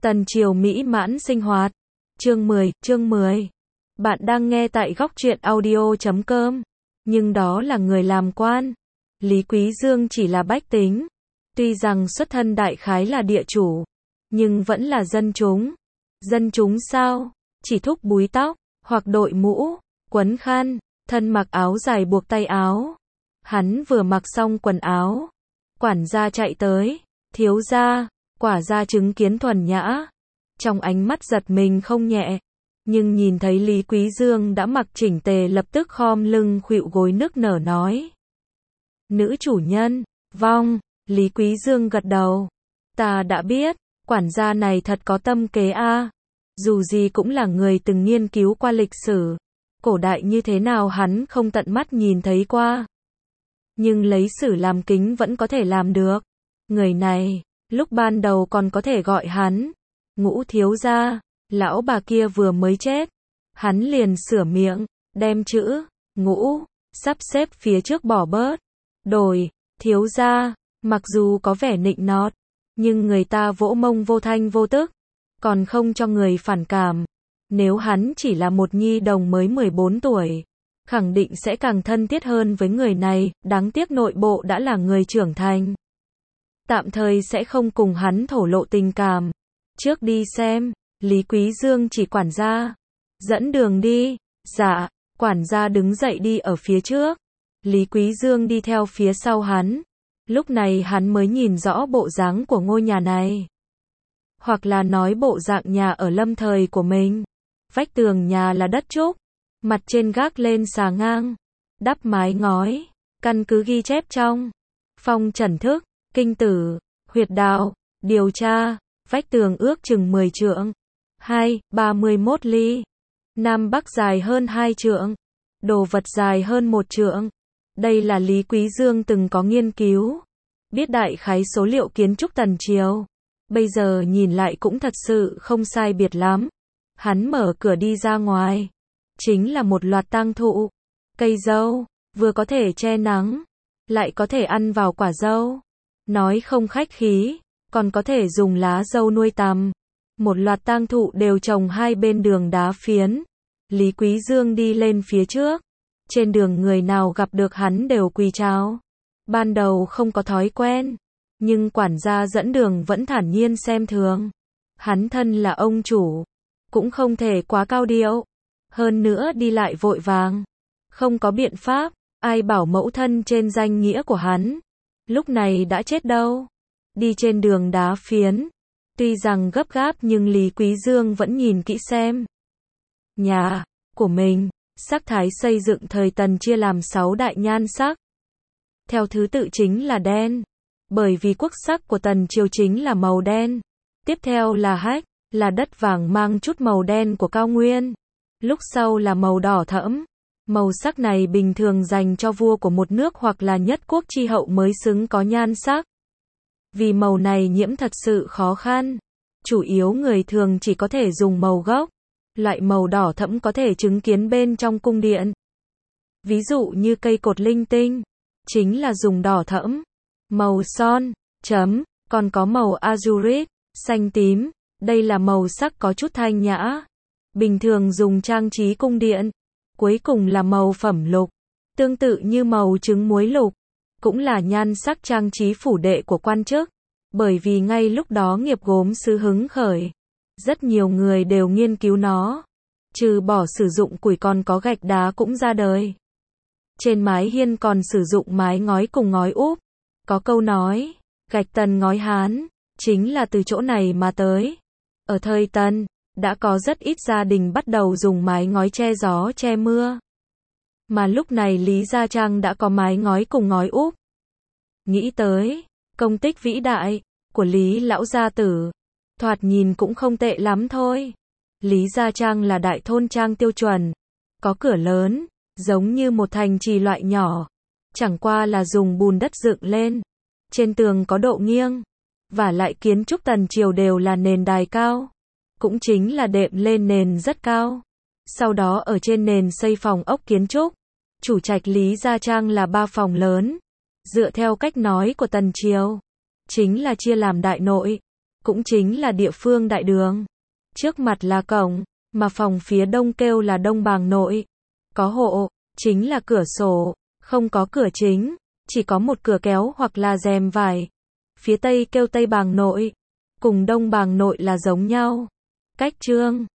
Tần Triều mỹ mãn sinh hoạt. Chương 10. Bạn đang nghe tại góc truyện audio.com. Nhưng đó là người làm quan. Lý Quý Dương chỉ là bách tính. Tuy rằng xuất thân đại khái là địa chủ, nhưng vẫn là dân chúng. Dân chúng sao? Chỉ thúc búi tóc, hoặc đội mũ, quấn khăn, thân mặc áo dài buộc tay áo. Hắn vừa mặc xong quần áo, quản gia chạy tới, thiếu gia, quả gia chứng kiến thuần nhã. Trong ánh mắt giật mình không nhẹ, nhưng nhìn thấy Lý Quý Dương đã mặc chỉnh tề lập tức khom lưng khuỵu gối nức nở nói. Nữ chủ nhân, vâng, Lý Quý Dương gật đầu. Ta đã biết, quản gia này thật có tâm kế a. Dù gì cũng là người từng nghiên cứu qua lịch sử. Cổ đại như thế nào hắn không tận mắt nhìn thấy qua. Nhưng lấy sử làm kính vẫn có thể làm được. Người này, lúc ban đầu còn có thể gọi hắn Ngũ thiếu gia, lão bà kia vừa mới chết. Hắn liền sửa miệng, đem chữ Ngũ sắp xếp phía trước bỏ bớt, đổi thiếu gia, mặc dù có vẻ nịnh nọt, nhưng người ta vỗ mông vô thanh vô tức, còn không cho người phản cảm. Nếu hắn chỉ là một nhi đồng mới 14 tuổi, khẳng định sẽ càng thân thiết hơn với người này, đáng tiếc nội bộ đã là người trưởng thành. Tạm thời sẽ không cùng hắn thổ lộ tình cảm. Trước đi xem, Lý Quý Dương chỉ quản gia. Dẫn đường đi. Dạ, quản gia đứng dậy đi ở phía trước. Lý Quý Dương đi theo phía sau hắn. Lúc này hắn mới nhìn rõ bộ dáng của ngôi nhà này. Hoặc là nói bộ dạng nhà ở lâm thời của mình. Vách tường nhà là đất trúc, mặt trên gác lên xà ngang, đắp mái ngói, căn cứ ghi chép trong phong trần thức, kinh tử, huyệt đạo, điều tra, vách tường ước chừng 10 trượng, 31 ly, Nam Bắc dài hơn 2 trượng, đồ vật dài hơn 1 trượng. Đây là Lý Quý Dương từng có nghiên cứu, biết đại khái số liệu kiến trúc Tần Triều. Bây giờ nhìn lại cũng thật sự không sai biệt lắm. Hắn mở cửa đi ra ngoài, chính là một loạt tang thụ, cây dâu, vừa có thể che nắng, lại có thể ăn vào quả dâu. Nói không khách khí, còn có thể dùng lá dâu nuôi tằm. Một loạt tang thụ đều trồng hai bên đường đá phiến. Lý Quý Dương đi lên phía trước. Trên đường người nào gặp được hắn đều quỳ chào. Ban đầu không có thói quen, nhưng quản gia dẫn đường vẫn thản nhiên xem thường. Hắn thân là ông chủ, cũng không thể quá cao điệu. Hơn nữa đi lại vội vàng. Không có biện pháp, ai bảo mẫu thân trên danh nghĩa của hắn lúc này đã chết đâu. Đi trên đường đá phiến, tuy rằng gấp gáp nhưng Lý Quý Dương vẫn nhìn kỹ xem. Nhà của mình, sắc thái xây dựng thời Tần chia làm 6 đại nhan sắc. Theo thứ tự chính là đen, bởi vì quốc sắc của Tần Triều chính là màu đen. Tiếp theo là hách, là đất vàng mang chút màu đen của cao nguyên. Lúc sau là màu đỏ thẫm. Màu sắc này bình thường dành cho vua của một nước hoặc là nhất quốc chi hậu mới xứng có nhan sắc. Vì màu này nhiễm thật sự khó khăn. Chủ yếu người thường chỉ có thể dùng màu gốc. Loại màu đỏ thẫm có thể chứng kiến bên trong cung điện. Ví dụ như cây cột linh tinh, chính là dùng đỏ thẫm. Màu son, chấm, còn có màu azurit, xanh tím. Đây là màu sắc có chút thanh nhã, bình thường dùng trang trí cung điện. Cuối cùng là màu phẩm lục, tương tự như màu trứng muối lục, cũng là nhan sắc trang trí phủ đệ của quan chức. Bởi vì ngay lúc đó nghiệp gốm sứ hứng khởi, rất nhiều người đều nghiên cứu nó. Trừ bỏ sử dụng củi còn có gạch đá cũng ra đời. Trên mái hiên còn sử dụng mái ngói cùng ngói úp. Có câu nói, gạch Tần ngói Hán, chính là từ chỗ này mà tới. Ở thời Tần, đã có rất ít gia đình bắt đầu dùng mái ngói che gió che mưa. Mà lúc này Lý Gia Trang đã có mái ngói cùng ngói úp. Nghĩ tới công tích vĩ đại của Lý lão gia tử, thoạt nhìn cũng không tệ lắm thôi. Lý Gia Trang là đại thôn trang tiêu chuẩn, có cửa lớn, giống như một thành trì loại nhỏ, chẳng qua là dùng bùn đất dựng lên. Trên tường có độ nghiêng, và lại kiến trúc Tần Triều đều là nền đài cao, cũng chính là đệm lên nền rất cao. Sau đó ở trên nền xây phòng ốc kiến trúc. Chủ trạch Lý Gia Trang là 3 phòng lớn. Dựa theo cách nói của Tần Triều, chính là chia làm đại nội, cũng chính là địa phương đại đường. Trước mặt là cổng, mà phòng phía đông kêu là Đông Bàng Nội. Có hộ, chính là cửa sổ, không có cửa chính, chỉ có một cửa kéo hoặc là rèm vải. Phía tây kêu Tây Bàng Nội, cùng Đông Bàng Nội là giống nhau. Cách chương